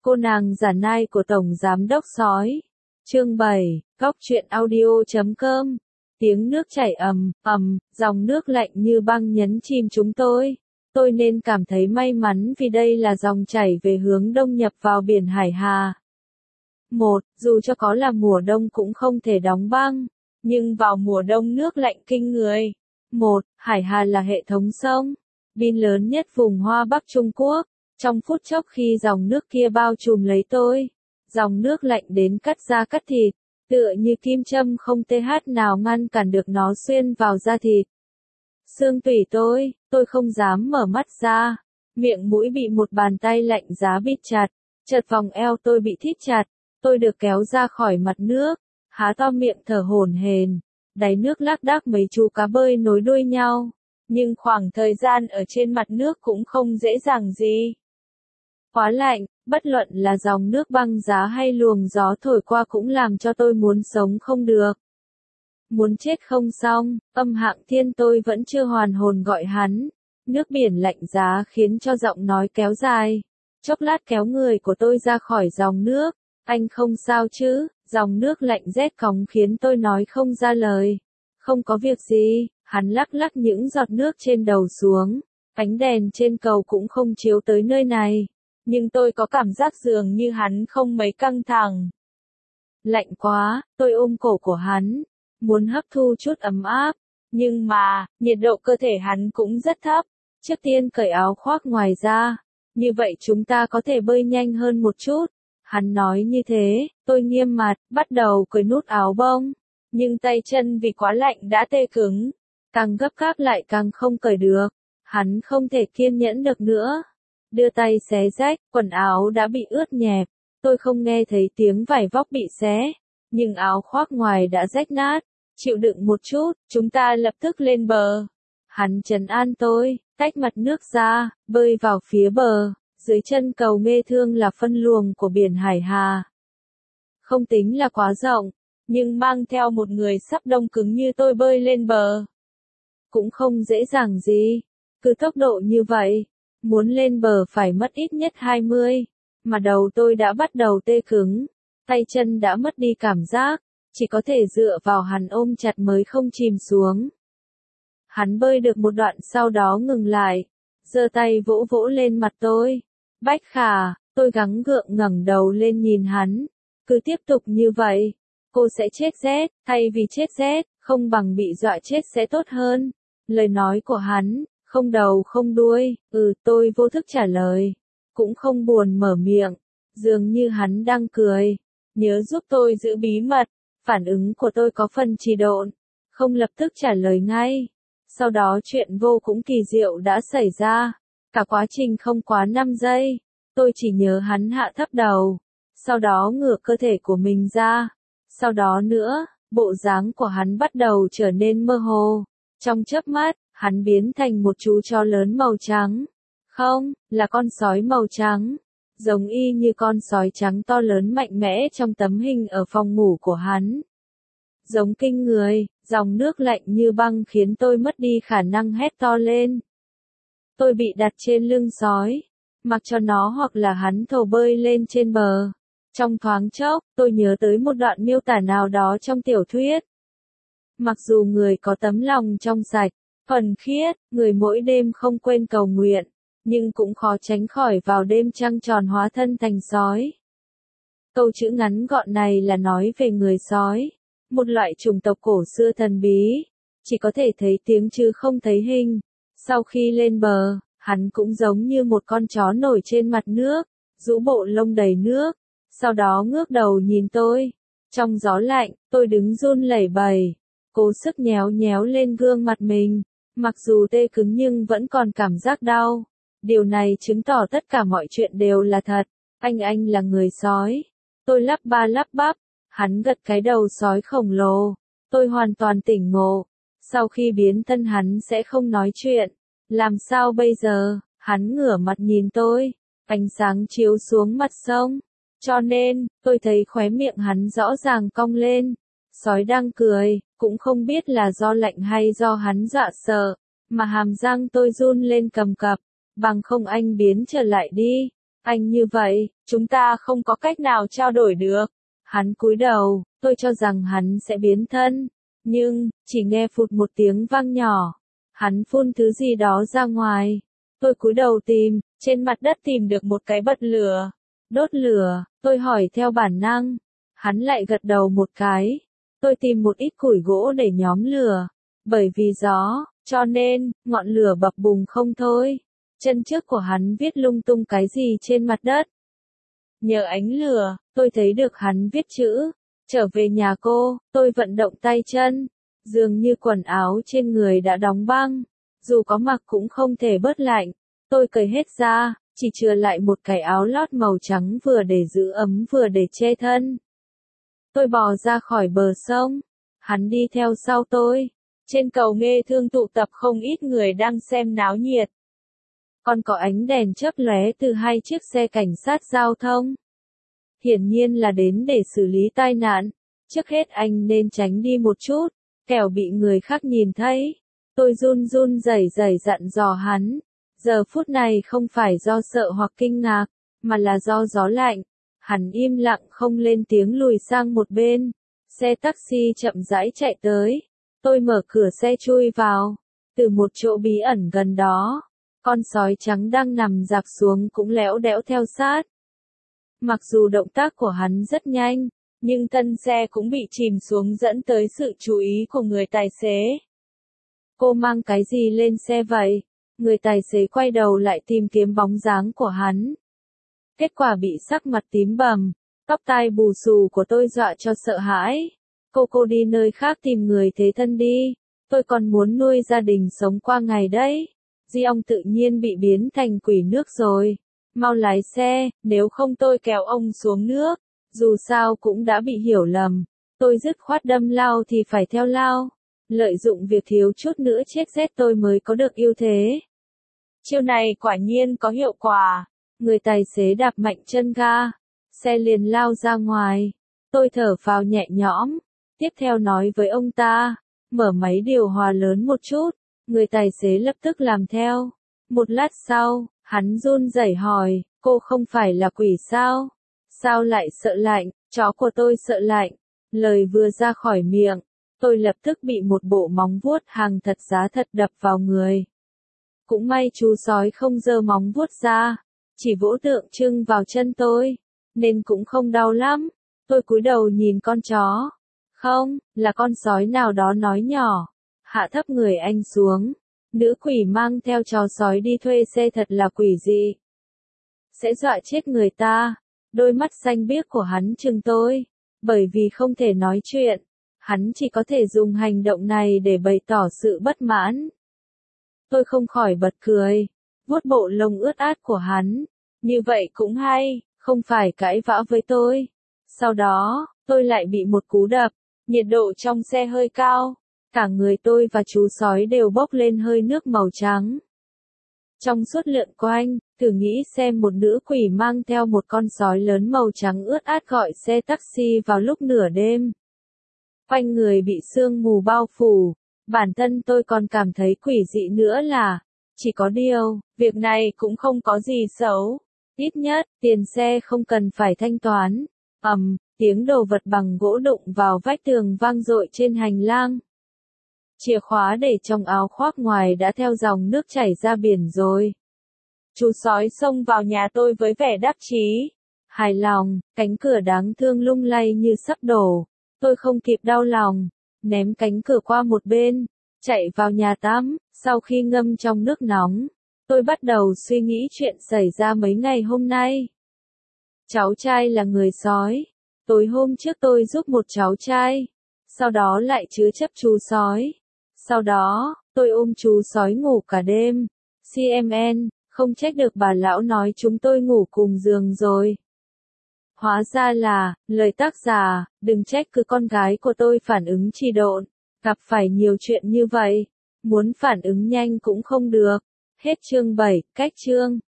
Cô nàng giả nai của Tổng Giám Đốc Sói. Chương 7, Góc truyện audio.com. Tiếng nước chảy ầm, ầm, dòng nước lạnh như băng nhấn chìm chúng tôi. Tôi nên cảm thấy may mắn vì đây là dòng chảy về hướng đông nhập vào biển Hải Hà. Dù cho có là mùa đông cũng không thể đóng băng, nhưng vào mùa đông nước lạnh kinh người. Hải Hà là hệ thống sông, bin lớn nhất vùng Hoa Bắc Trung Quốc. Trong phút chốc khi dòng nước kia bao trùm lấy tôi, dòng nước lạnh đến cắt da cắt thịt, tựa như kim châm không th nào ngăn cản được nó xuyên vào da thịt. Xương tủy tôi không dám mở mắt ra, miệng mũi bị một bàn tay lạnh giá bịt chặt, chợt vòng eo tôi bị thít chặt, tôi được kéo ra khỏi mặt nước, há to miệng thở hổn hển, đáy nước lác đác mấy chú cá bơi nối đuôi nhau, nhưng khoảng thời gian ở trên mặt nước cũng không dễ dàng gì. Quá lạnh, bất luận là dòng nước băng giá hay luồng gió thổi qua cũng làm cho tôi muốn sống không được. Muốn chết không xong, Âm Hạng Thiên tôi vẫn chưa hoàn hồn gọi hắn. Nước biển lạnh giá khiến cho giọng nói kéo dài. Chốc lát kéo người của tôi ra khỏi dòng nước. Anh không sao chứ? Dòng nước lạnh rét cóng khiến tôi nói không ra lời. Không có việc gì, hắn lắc lắc những giọt nước trên đầu xuống. Ánh đèn trên cầu cũng không chiếu tới nơi này. Nhưng tôi có cảm giác dường như hắn không mấy căng thẳng. Lạnh quá, tôi ôm cổ của hắn, muốn hấp thu chút ấm áp, nhưng mà, nhiệt độ cơ thể hắn cũng rất thấp. Trước tiên cởi áo khoác ngoài ra, như vậy chúng ta có thể bơi nhanh hơn một chút. Hắn nói như thế, tôi nghiêm mặt, bắt đầu cởi nút áo bông, nhưng tay chân vì quá lạnh đã tê cứng, càng gấp gáp lại càng không cởi được. Hắn không thể kiên nhẫn được nữa. Đưa tay xé rách, quần áo đã bị ướt nhẹp, tôi không nghe thấy tiếng vải vóc bị xé, nhưng áo khoác ngoài đã rách nát, chịu đựng một chút, chúng ta lập tức lên bờ. Hắn trấn an tôi, tách mặt nước ra, bơi vào phía bờ, dưới chân cầu Nghê Thương là phân luồng của biển Hải Hà. Không tính là quá rộng, nhưng mang theo một người sắp đông cứng như tôi bơi lên bờ cũng không dễ dàng gì, cứ tốc độ như vậy. Muốn lên bờ phải mất ít nhất 20, mà đầu tôi đã bắt đầu tê cứng, tay chân đã mất đi cảm giác, chỉ có thể dựa vào hắn ôm chặt mới không chìm xuống. Hắn bơi được một đoạn sau đó ngừng lại, giơ tay vỗ vỗ lên mặt tôi. Bách Khả, tôi gắng gượng ngẩng đầu lên nhìn hắn, cứ tiếp tục như vậy, cô sẽ chết rét, thay vì chết rét, không bằng bị dọa chết sẽ tốt hơn. Lời nói của hắn không đầu không đuôi, tôi vô thức trả lời, cũng không buồn mở miệng, dường như hắn đang cười, nhớ giúp tôi giữ bí mật. Phản ứng của tôi có phần trì độn, không lập tức trả lời ngay. Sau đó chuyện vô cùng kỳ diệu đã xảy ra, cả quá trình không quá 5 giây, tôi chỉ nhớ hắn hạ thấp đầu, sau đó ngửa cơ thể của mình ra, sau đó nữa, bộ dáng của hắn bắt đầu trở nên mơ hồ, trong chớp mắt. Hắn biến thành một chú chó lớn màu trắng. Không, là con sói màu trắng. Giống y như con sói trắng to lớn mạnh mẽ trong tấm hình ở phòng ngủ của hắn. Giống kinh người, dòng nước lạnh như băng khiến tôi mất đi khả năng hét to lên. Tôi bị đặt trên lưng sói, mặc cho nó hoặc là hắn thầu bơi lên trên bờ. Trong thoáng chốc, tôi nhớ tới một đoạn miêu tả nào đó trong tiểu thuyết. Mặc dù người có tấm lòng trong sạch, thuần khiết, người mỗi đêm không quên cầu nguyện, nhưng cũng khó tránh khỏi vào đêm trăng tròn hóa thân thành sói. Câu chữ ngắn gọn này là nói về người sói, một loại chủng tộc cổ xưa thần bí, chỉ có thể thấy tiếng chứ không thấy hình. Sau khi lên bờ, hắn cũng giống như một con chó nổi trên mặt nước, rũ bộ lông đầy nước, sau đó ngước đầu nhìn tôi. Trong gió lạnh, tôi đứng run lẩy bẩy, cố sức nhéo nhéo lên gương mặt mình. Mặc dù tê cứng nhưng vẫn còn cảm giác đau. Điều này chứng tỏ tất cả mọi chuyện đều là thật. Anh là người sói. Tôi lắp ba lắp bắp. Hắn gật cái đầu sói khổng lồ. Tôi hoàn toàn tỉnh ngộ. Sau khi biến thân hắn sẽ không nói chuyện. Làm sao bây giờ? Hắn ngửa mặt nhìn tôi. Ánh sáng chiếu xuống mặt sông. Cho nên, tôi thấy khóe miệng hắn rõ ràng cong lên. Sói đang cười, cũng không biết là do lạnh hay do hắn dọa sợ, mà hàm răng tôi run lên cầm cập, bằng không anh biến trở lại đi. Anh như vậy, chúng ta không có cách nào trao đổi được. Hắn cúi đầu, tôi cho rằng hắn sẽ biến thân. Nhưng, chỉ nghe phụt một tiếng vang nhỏ. Hắn phun thứ gì đó ra ngoài. Tôi cúi đầu tìm, trên mặt đất tìm được một cái bật lửa. Đốt lửa, tôi hỏi theo bản năng. Hắn lại gật đầu một cái. Tôi tìm một ít củi gỗ để nhóm lửa. Bởi vì gió, cho nên, ngọn lửa bập bùng không thôi. Chân trước của hắn viết lung tung cái gì trên mặt đất. Nhờ ánh lửa, tôi thấy được hắn viết chữ. Trở về nhà cô, tôi vận động tay chân. Dường như quần áo trên người đã đóng băng. Dù có mặc cũng không thể bớt lạnh. Tôi cởi hết ra, chỉ chừa lại một cái áo lót màu trắng vừa để giữ ấm vừa để che thân. Tôi bò ra khỏi bờ sông. Hắn đi theo sau tôi. Trên cầu Nghê Thương tụ tập không ít người đang xem náo nhiệt. Còn có ánh đèn chớp lóe từ hai chiếc xe cảnh sát giao thông. Hiển nhiên là đến để xử lý tai nạn. Trước hết anh nên tránh đi một chút, kẻo bị người khác nhìn thấy. Tôi run run rẩy rẩy dặn dò hắn. Giờ phút này không phải do sợ hoặc kinh ngạc, mà là do gió lạnh. Hắn im lặng không lên tiếng lùi sang một bên. Xe taxi chậm rãi chạy tới. Tôi mở cửa xe chui vào. Từ một chỗ bí ẩn gần đó, con sói trắng đang nằm rạp xuống cũng lẽo đẽo theo sát. Mặc dù động tác của hắn rất nhanh, nhưng thân xe cũng bị chìm xuống dẫn tới sự chú ý của người tài xế. Cô mang cái gì lên xe vậy? Người tài xế quay đầu lại tìm kiếm bóng dáng của hắn. Kết quả bị sắc mặt tím bầm, tóc tai bù xù của tôi dọa cho sợ hãi. Cô đi nơi khác tìm người thế thân đi. Tôi còn muốn nuôi gia đình sống qua ngày đấy. Di ông tự nhiên bị biến thành quỷ nước rồi. Mau lái xe, nếu không tôi kéo ông xuống nước. Dù sao cũng đã bị hiểu lầm. Tôi dứt khoát đâm lao thì phải theo lao. Lợi dụng việc thiếu chút nữa chết rét tôi mới có được ưu thế. Chiêu này quả nhiên có hiệu quả. Người tài xế đạp mạnh chân ga. Xe liền lao ra ngoài. Tôi thở phào nhẹ nhõm. Tiếp theo nói với ông ta. Mở máy điều hòa lớn một chút. Người tài xế lập tức làm theo. Một lát sau, hắn run rẩy hỏi, cô không phải là quỷ sao? Sao lại sợ lạnh? Chó của tôi sợ lạnh. Lời vừa ra khỏi miệng, tôi lập tức bị một bộ móng vuốt hàng thật giá thật đập vào người. Cũng may chú sói không giơ móng vuốt ra, chỉ vỗ tượng trưng vào chân tôi, nên cũng không đau lắm. Tôi cúi đầu nhìn con chó. Không, là con sói nào đó nói nhỏ. Hạ thấp người anh xuống. Nữ quỷ mang theo chó sói đi thuê xe thật là quỷ dị. Sẽ dọa chết người ta. Đôi mắt xanh biếc của hắn trừng tôi. Bởi vì không thể nói chuyện, hắn chỉ có thể dùng hành động này để bày tỏ sự bất mãn. Tôi không khỏi bật cười. Vuốt bộ lông ướt át của hắn. Như vậy cũng hay, không phải cãi vã với tôi. Sau đó, tôi lại bị một cú đập. Nhiệt độ trong xe hơi cao. Cả người tôi và chú sói đều bốc lên hơi nước màu trắng. Trong suốt lượn quanh, thử nghĩ xem một nữ quỷ mang theo một con sói lớn màu trắng ướt át gọi xe taxi vào lúc nửa đêm. Quanh người bị sương mù bao phủ. Bản thân tôi còn cảm thấy quỷ dị nữa là, chỉ có điều, việc này cũng không có gì xấu. Ít nhất, tiền xe không cần phải thanh toán. Tiếng đồ vật bằng gỗ đụng vào vách tường vang dội trên hành lang. Chìa khóa để trong áo khoác ngoài đã theo dòng nước chảy ra biển rồi. Chú sói xông vào nhà tôi với vẻ đắc chí. Hài lòng, cánh cửa đáng thương lung lay như sắp đổ. Tôi không kịp đau lòng, ném cánh cửa qua một bên, chạy vào nhà tắm. Sau khi ngâm trong nước nóng, tôi bắt đầu suy nghĩ chuyện xảy ra mấy ngày hôm nay. Cháu trai là người sói. Tối hôm trước tôi giúp một cháu trai. Sau đó lại chứa chấp chú sói. Sau đó, tôi ôm chú sói ngủ cả đêm. CMN, không trách được bà lão nói chúng tôi ngủ cùng giường rồi. Hóa ra là, lời tác giả, đừng trách cứ con gái của tôi phản ứng trì độn. Gặp phải nhiều chuyện như vậy, muốn phản ứng nhanh cũng không được. Hết chương 7, cách chương.